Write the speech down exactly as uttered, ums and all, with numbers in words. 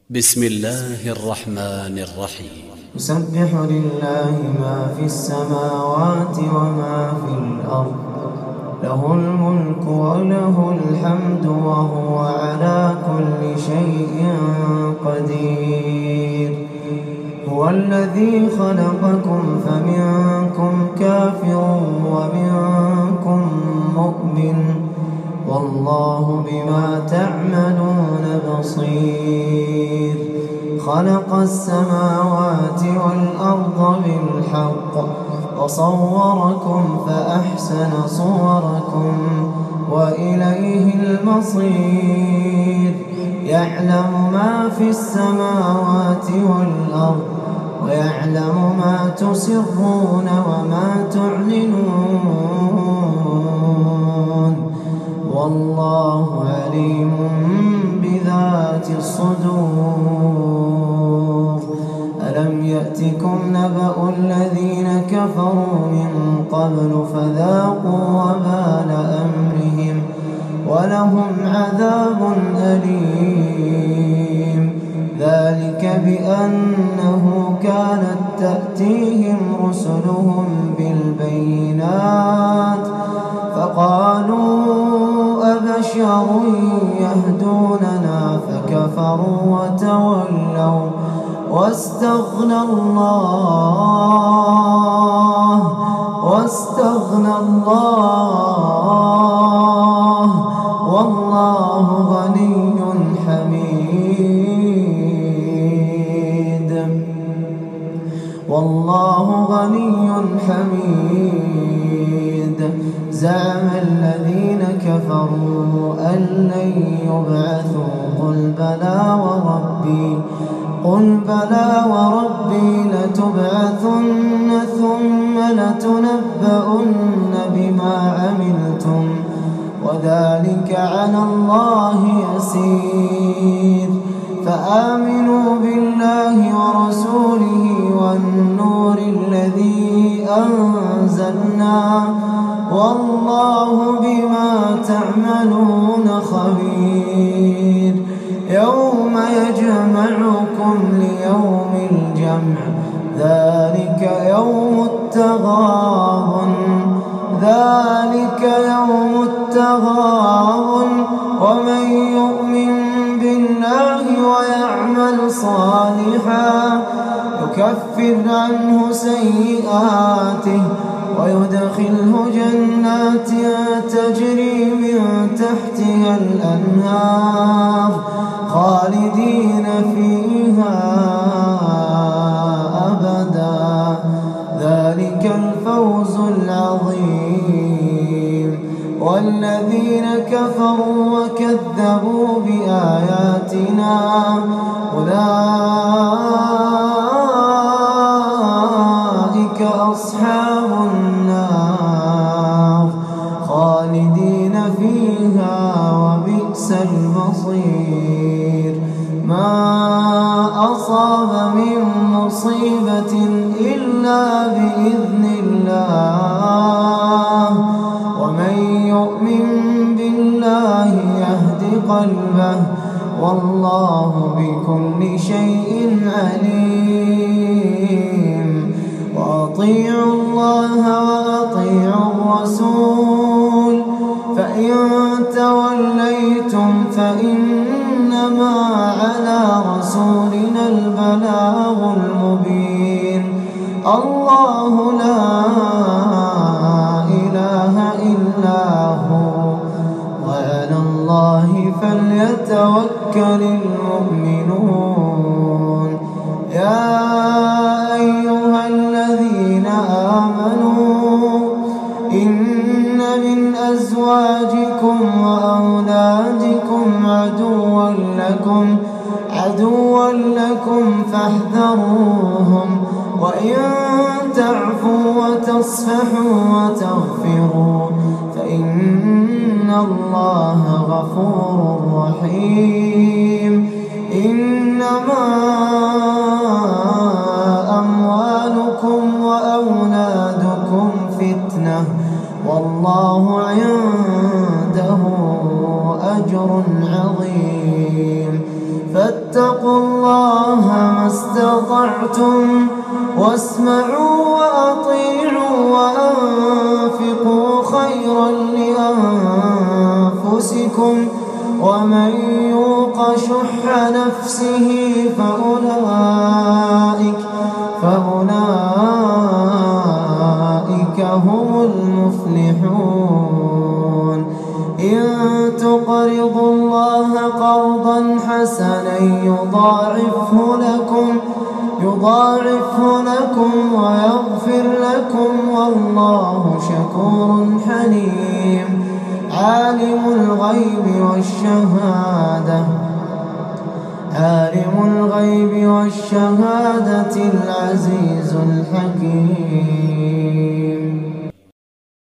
بسم الله الرحمن الرحيم. يسبح لله ما في السماوات وما في الأرض، له الملك وله الحمد وهو على كل شيء قدير. هو الذي خلقكم فمنكم كافر ومنكم مؤمن، والله بما تعملون بصير. خلق السماوات والأرض بالحق وصوركم فأحسن صوركم وإليه المصير. يعلم ما في السماوات والأرض ويعلم ما تسرون وما تعلنون، والله عليم بذات الصدور. ألم يأتكم نبأ الذين كفروا من قبل فذاقوا وبال أمرهم ولهم عذاب أليم. ذلك بأنه كانت تأتيهم رسلهم بالبينات فقالوا أبشر يهدوننا فكفروا وتولوا واستغنى الله واستغنى الله والله غني حميد والله غني حميد. زعم الذين كفروا أن لن يبعثوا قل بلى وربي قل بلى وربي لتبعثن ثم لتنبؤن بما عملتم وذلك على الله يسير. فآمنوا بالله ورسوله والنور الذي أنزلنا والله بما تعملون خبير. يوم يجمعكم ليوم الجمع ذلك يوم التغابن ذلك يوم التغابن ومن يؤمن بالله ويعمل صالحا يكفر عنه سيئاته ويدخله جنات تجري من تحتها الأنهار خالدين فيها أبدا. ذلك الفوز العظيم. والذين كفروا وكذبوا بآياتنا أولئك أصحاب النار خالدين فيها وبئس المصير. ما أصاب من مصيبة إلا بإذن الله ومن يؤمن بالله يهد قلبه والله بكل شيء عليم. وأطيعوا الله وأطيعوا الرسول فإن توليتم فإنما على رسولنا البلاغ المبين. الله لا إله إلا هو وعلى الله فليتوكل المؤمنون. يا أيها الذين آمنوا إن من أزواجكم وأولادكم عدوا لكم عدوا لكم فاحذروهم وإن تعفوا وتصفحوا وتغفروا فإن الله غفور رحيم. إنما أموالكم وأولادكم فتنة والله عنده أجر عظيم. فاتقوا الله ما استطعتم واسمعوا وأطيعوا وأنفقوا خيرا لأنفسكم ومن يوق شح نفسه فأولئك فأولئك هم المفلحون. إن تقرضوا الله قرضا حسنا يضاعفه لكم يضاعفه لكم ويغفر لكم والله شكور حليم. عالم الغيب والشهادة عالم الغيب والشهادة العزيز الحكيم.